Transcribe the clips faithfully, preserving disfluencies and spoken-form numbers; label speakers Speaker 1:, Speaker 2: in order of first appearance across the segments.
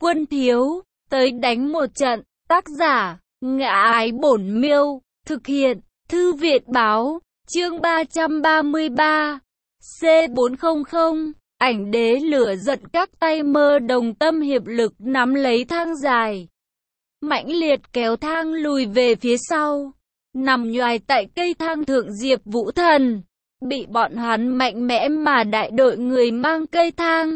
Speaker 1: Quân thiếu, tới đánh một trận. Tác giả, Ngã Ái Bổn Miêu. Thực hiện, Thư viện báo. Chương ba trăm ba mươi ba. C bốn trăm. Ảnh đế lửa giận, các tay mơ đồng tâm hiệp lực nắm lấy thang dài. Mãnh liệt kéo thang lùi về phía sau. Nằm nhoài tại cây thang thượng Diệp Vũ Thần. Bị bọn hắn mạnh mẽ mà đại đội người mang cây thang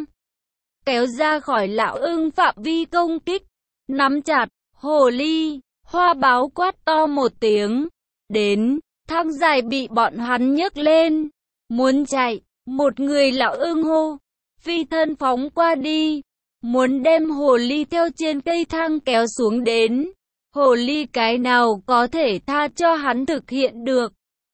Speaker 1: kéo ra khỏi lão ưng phạm vi công kích. Nắm chặt, hồ ly, hoa báo quát to một tiếng. Đến, thang dài bị bọn hắn nhấc lên. Muốn chạy, một người lão ưng hô. Phi thân phóng qua đi. Muốn đem hồ ly theo trên cây thang kéo xuống đến. Hồ ly cái nào có thể tha cho hắn thực hiện được.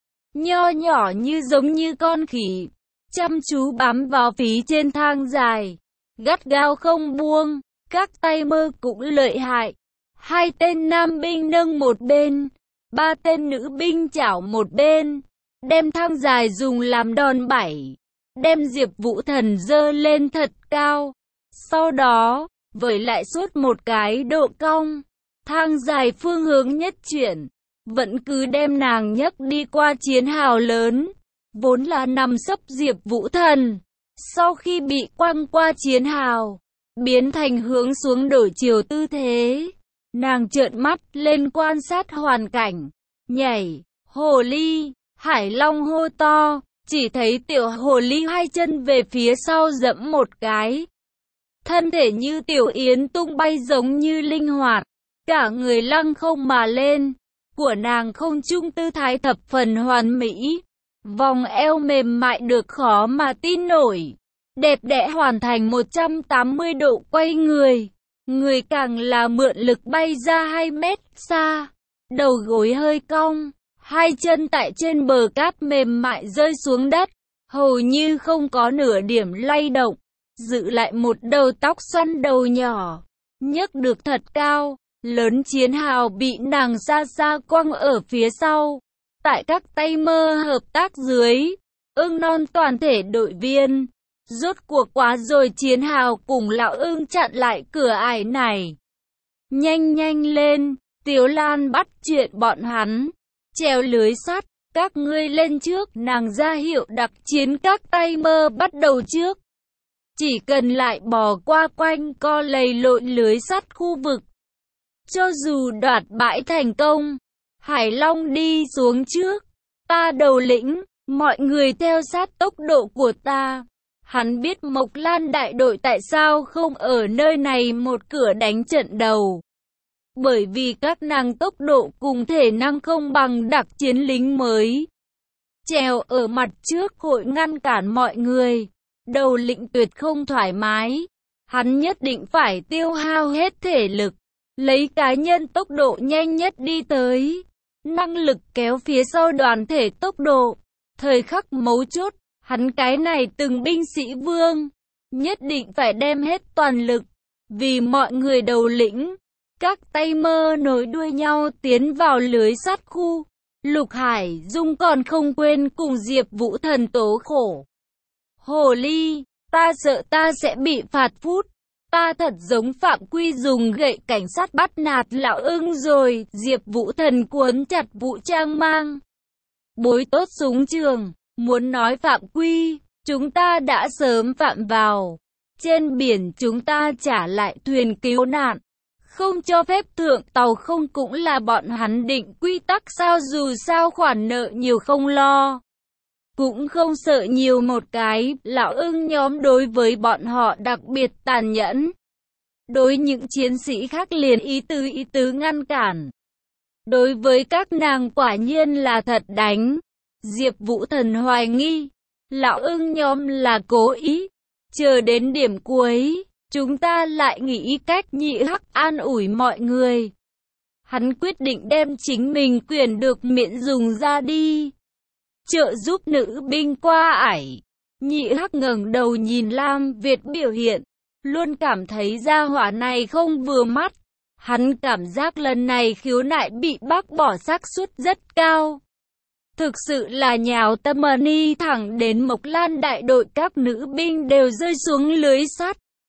Speaker 1: Nho nhỏ như giống như con khỉ. Chăm chú bám vào phí trên thang dài. Gắt gao không buông. Các tay mơ cũng lợi hại. Hai tên nam binh nâng một bên. Ba tên nữ binh chảo một bên. Đem thang dài dùng làm đòn bẩy. Đem Diệp Vũ Thần dơ lên thật cao. Sau đó, với lại suốt một cái độ cong. Thang dài phương hướng nhất chuyển. Vẫn cứ đem nàng nhấc đi qua chiến hào lớn. Vốn là nằm sấp Diệp Vũ Thần. Sau khi bị quăng qua chiến hào, biến thành hướng xuống đổi chiều tư thế. Nàng trợn mắt lên quan sát hoàn cảnh. Nhảy, hồ ly, Hải Long hô to. Chỉ thấy tiểu hồ ly hai chân về phía sau dẫm một cái. Thân thể như tiểu yến tung bay giống như linh hoạt. Cả người lăng không mà lên. Của nàng không trung tư thái thập phần hoàn mỹ. Vòng eo mềm mại được khó mà tin nổi. Đẹp đẽ hoàn thành một trăm tám mươi độ quay người. Người càng là mượn lực bay ra hai mét xa. Đầu gối hơi cong. Hai chân tại trên bờ cát mềm mại rơi xuống đất. Hầu như không có nửa điểm lay động. Giữ lại một đầu tóc xoăn đầu nhỏ. Nhấc được thật cao. Lớn chiến hào bị nàng xa xa quăng ở phía sau. Tại các tay mơ hợp tác dưới. Ưng non toàn thể đội viên. Rốt cuộc quá rồi, chiến hào cùng lão ưng chặn lại cửa ải này. Nhanh nhanh lên, Tiếu Lan bắt chuyện bọn hắn. Treo lưới sắt, các ngươi lên trước. Nàng ra hiệu đặc chiến, các tay mơ bắt đầu trước. Chỉ cần lại bò qua quanh co lầy lội lưới sắt khu vực. Cho dù đoạt bãi thành công, Hải Long đi xuống trước. Ta đầu lĩnh, mọi người theo sát tốc độ của ta. Hắn biết Mộc Lan đại đội tại sao không ở nơi này một cửa đánh trận đầu. Bởi vì các nàng tốc độ cùng thể năng không bằng đặc chiến lính mới. Trèo ở mặt trước hội ngăn cản mọi người. Đầu lĩnh tuyệt không thoải mái. Hắn nhất định phải tiêu hao hết thể lực. Lấy cá nhân tốc độ nhanh nhất đi tới. Năng lực kéo phía sau đoàn thể tốc độ. Thời khắc mấu chốt. Hắn cái này từng binh sĩ vương, nhất định phải đem hết toàn lực, vì mọi người đầu lĩnh. Các tay mơ nối đuôi nhau tiến vào lưới sắt khu. Lục Hải Dung còn không quên cùng Diệp Vũ Thần tố khổ. Hồ ly, ta sợ ta sẽ bị phạt phút. Ta thật giống phạm quy dùng gậy cảnh sát bắt nạt lão ưng rồi. Diệp Vũ Thần cuốn chặt vũ trang mang. Bối tốt súng trường. Muốn nói phạm quy, chúng ta đã sớm phạm vào. Trên biển chúng ta trả lại thuyền cứu nạn. Không cho phép thượng tàu không cũng là bọn hắn định quy tắc sao, dù sao khoản nợ nhiều không lo. Cũng không sợ nhiều một cái, lão ưng nhóm đối với bọn họ đặc biệt tàn nhẫn. Đối những chiến sĩ khác liền ý tứ ý tứ ngăn cản. Đối với các nàng quả nhiên là thật đánh. Diệp Vũ Thần hoài nghi, lão ưng nhóm là cố ý. Chờ đến điểm cuối, chúng ta lại nghĩ cách. Nhị Hắc an ủi mọi người. Hắn quyết định đem chính mình quyền được miễn dùng ra đi. Trợ giúp nữ binh qua ải. Nhị Hắc ngẩng đầu nhìn Lam Việt biểu hiện. Luôn cảm thấy gia hỏa này không vừa mắt. Hắn cảm giác lần này khiếu nại bị bác bỏ xác suất rất cao. Thực sự là nhào tâm ni thẳng đến Mộc Lan đại đội, các nữ binh đều rơi xuống lưới sắt.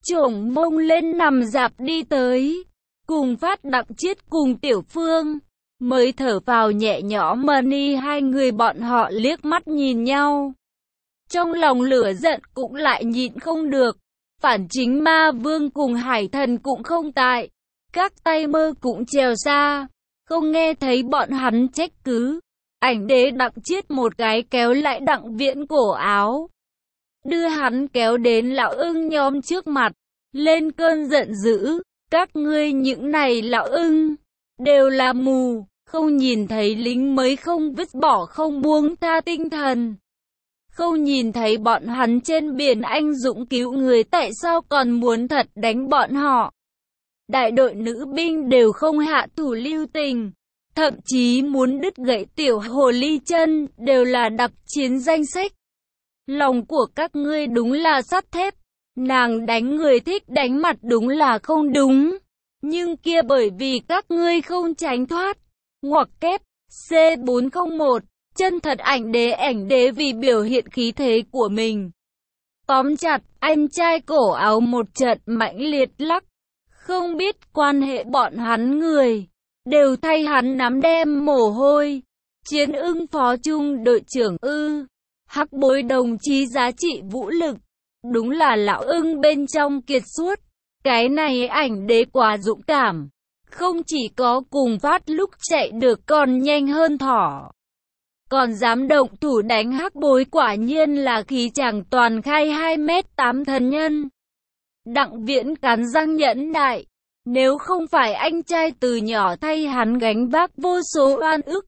Speaker 1: chổng mông lên nằm rạp đi tới. Cùng Phát, Đặng Chiết cùng Tiểu Phương mới thở phào nhẹ nhõm mani, hai người bọn họ liếc mắt nhìn nhau. Trong lòng lửa giận cũng lại nhịn không được. Phản Chính Ma Vương cùng Hải Thần cũng không tại. Các tay mơ cũng trèo xa, không nghe thấy bọn hắn trách cứ. Ảnh Đế Đặng Chiết một cái kéo lại Đặng Viễn cổ áo, đưa hắn kéo đến lão ưng nhóm trước mặt, lên cơn giận dữ. Các ngươi những này lão ưng, đều là mù, không nhìn thấy lính mới không vứt bỏ không buông tha tinh thần. Không nhìn thấy bọn hắn trên biển anh dũng cứu người, tại sao còn muốn thật đánh bọn họ. Đại đội nữ binh đều không hạ thủ lưu tình, thậm chí muốn đứt gãy tiểu hồ ly chân, đều là đặc chiến danh sách. Lòng của các ngươi đúng là sắt thép, nàng đánh người thích đánh mặt đúng là không đúng. Nhưng kia bởi vì các ngươi không tránh thoát. Ngoặc kép, C bốn không một, chân thật ảnh đế ảnh đế vì biểu hiện khí thế của mình. Tóm chặt, anh trai cổ áo một trận mãnh liệt lắc. Không biết quan hệ bọn hắn người, đều thay hắn nắm đem mồ hôi. Chiến ưng phó trung đội trưởng ư, hắc bối đồng chí giá trị vũ lực. Đúng là lão ưng bên trong kiệt xuất. Cái này ảnh đế quá dũng cảm. Không chỉ có cùng Phát lúc chạy được còn nhanh hơn thỏ, còn dám động thủ đánh hắc bối, quả nhiên là khí chàng toàn khai hai mét tám thần nhân. Đặng Viễn cắn răng nhẫn nại. Nếu không phải anh trai từ nhỏ thay hắn gánh vác vô số oan ức,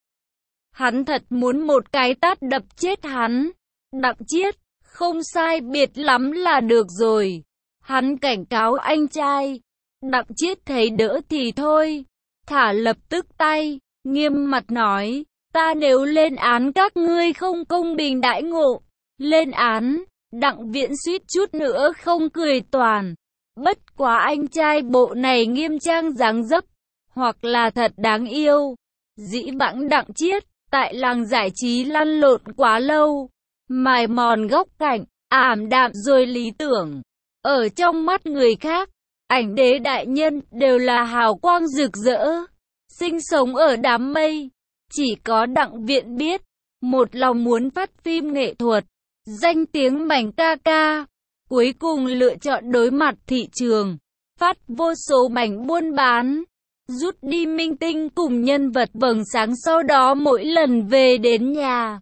Speaker 1: hắn thật muốn một cái tát đập chết hắn. Đặng Chiết, không sai biệt lắm là được rồi. Hắn cảnh cáo anh trai. Đặng Chiết thấy đỡ thì thôi, thả lập tức tay, nghiêm mặt nói, ta nếu lên án các ngươi không công bình đãi ngộ. Lên án, Đặng Viễn suýt chút nữa không cười toàn. Bất quá anh trai bộ này nghiêm trang dáng dấp, hoặc là thật đáng yêu. Dĩ vãng Đặng Chiết, tại làng giải trí lăn lộn quá lâu, mài mòn góc cạnh, ảm đạm rồi lý tưởng. Ở trong mắt người khác, ảnh đế đại nhân đều là hào quang rực rỡ, sinh sống ở đám mây. Chỉ có Đặng Viễn biết, một lòng muốn phát phim nghệ thuật, danh tiếng mảnh ca ca. Cuối cùng lựa chọn đối mặt thị trường, phát vô số mảnh buôn bán, rút đi minh tinh cùng nhân vật vầng sáng, sau đó mỗi lần về đến nhà,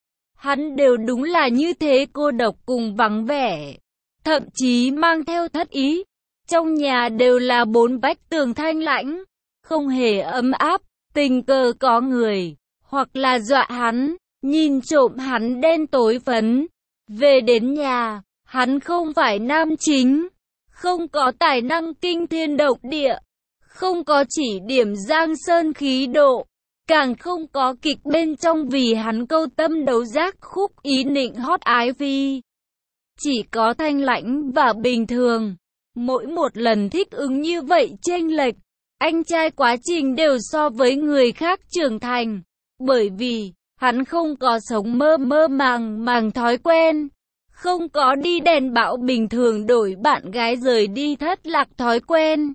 Speaker 1: hắn đều đúng là như thế, cô độc cùng vắng vẻ, thậm chí mang theo thất ý. Trong nhà đều là bốn vách tường thanh lãnh, không hề ấm áp, tình cờ có người, hoặc là dọa hắn, nhìn trộm hắn đen tối phấn. Về đến nhà, hắn không phải nam chính, không có tài năng kinh thiên động địa, không có chỉ điểm giang sơn khí độ, càng không có kịch bên trong vì hắn câu tâm đấu giác khúc ý nịnh hót ái phi. Chỉ có thanh lãnh và bình thường. Mỗi một lần thích ứng như vậy chênh lệch, anh trai quá trình đều so với người khác trưởng thành. Bởi vì, hắn không có sống mơ mơ màng màng thói quen. Không có đi đèn bão bình thường đổi bạn gái rời đi thất lạc thói quen.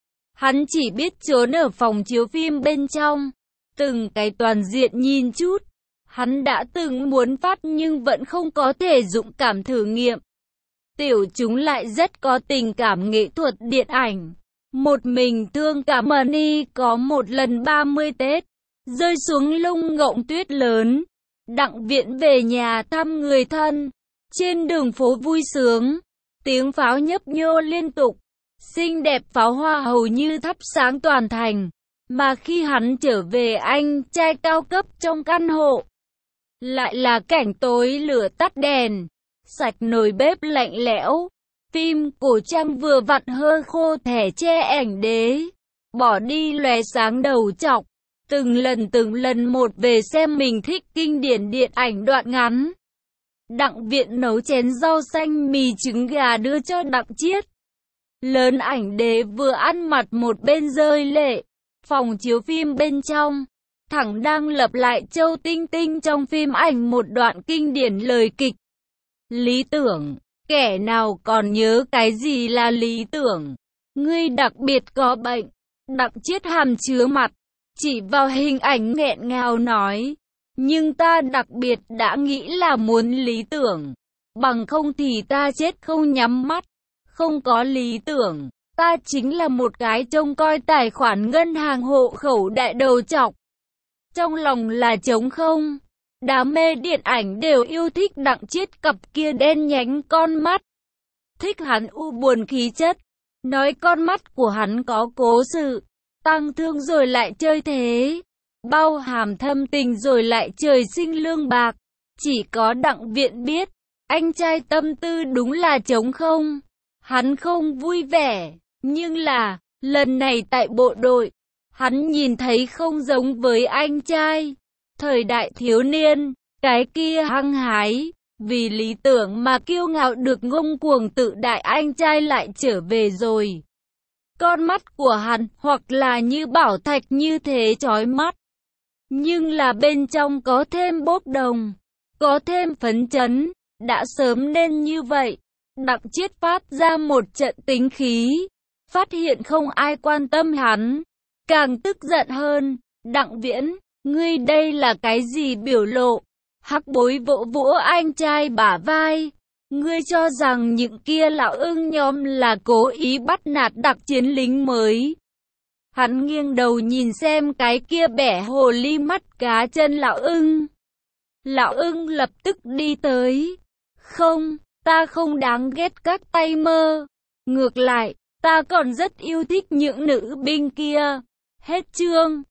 Speaker 1: Hắn chỉ biết trốn ở phòng chiếu phim bên trong, từng cái toàn diện nhìn chút. Hắn đã từng muốn phát nhưng vẫn không có thể dũng cảm thử nghiệm. Tiểu chúng lại rất có tình cảm nghệ thuật điện ảnh. Một mình thương cả Mani có một lần ba mươi Tết, rơi xuống lung ngộng tuyết lớn. Đặng Viễn về nhà thăm người thân. Trên đường phố vui sướng, tiếng pháo nhấp nhô liên tục, xinh đẹp pháo hoa hầu như thắp sáng toàn thành. Mà khi hắn trở về anh trai cao cấp trong căn hộ, lại là cảnh tối lửa tắt đèn, sạch nồi bếp lạnh lẽo. Phim cổ trang vừa vặn hơ khô thẻ che ảnh đế, bỏ đi lóe sáng đầu trọc. Từng lần từng lần một về xem mình thích kinh điển điện ảnh đoạn ngắn. Đặng Viễn nấu chén rau xanh mì trứng gà đưa cho Đặng Chiết. Lớn ảnh đế vừa ăn mặt một bên rơi lệ. Phòng chiếu phim bên trong, thẳng đang lặp lại Châu Tinh Tinh trong phim ảnh một đoạn kinh điển lời kịch. Lý tưởng, Kẻ nào còn nhớ cái gì là lý tưởng? Ngươi đặc biệt có bệnh. Đặng Chiết hàm chứa mặt, chỉ vào hình ảnh nghẹn ngào nói. Nhưng ta đặc biệt đã nghĩ là muốn lý tưởng. Bằng không thì ta chết không nhắm mắt. Không có lý tưởng, ta chính là một cái trông coi tài khoản ngân hàng hộ khẩu đại đầu trọc. Trong lòng là trống không. Đám mê điện ảnh đều yêu thích Đặng Chiết cặp kia đen nhánh con mắt. Thích hắn u buồn khí chất. Nói con mắt của hắn có cố sự. Tăng thương rồi lại chơi thế. Bao hàm thâm tình rồi lại trời sinh lương bạc. Chỉ có Đặng Viện biết. Anh trai tâm tư đúng là trống không. Hắn không vui vẻ. Nhưng là, lần này tại bộ đội, hắn nhìn thấy không giống với anh trai. Thời đại thiếu niên, cái kia hăng hái, vì lý tưởng mà kiêu ngạo được ngông cuồng tự đại anh trai lại trở về rồi. Con mắt của hắn hoặc là như bảo thạch như thế chói mắt. Nhưng là bên trong có thêm bốc đồng, có thêm phấn chấn, đã sớm nên như vậy. Đặng Chiết phát ra một trận tính khí, phát hiện không ai quan tâm hắn, càng tức giận hơn. Đặng Viễn, ngươi đây là cái gì biểu lộ? Hắc Bối vỗ vỗ anh trai bả vai. Ngươi cho rằng những kia lão ưng nhóm là cố ý bắt nạt đặc chiến lính mới. Hắn nghiêng đầu nhìn xem cái kia bẻ hồ ly mắt cá chân lão ưng. Lão ưng lập tức đi tới. Không, ta không đáng ghét các tay mơ. Ngược lại, ta còn rất yêu thích những nữ binh kia. Hết chương.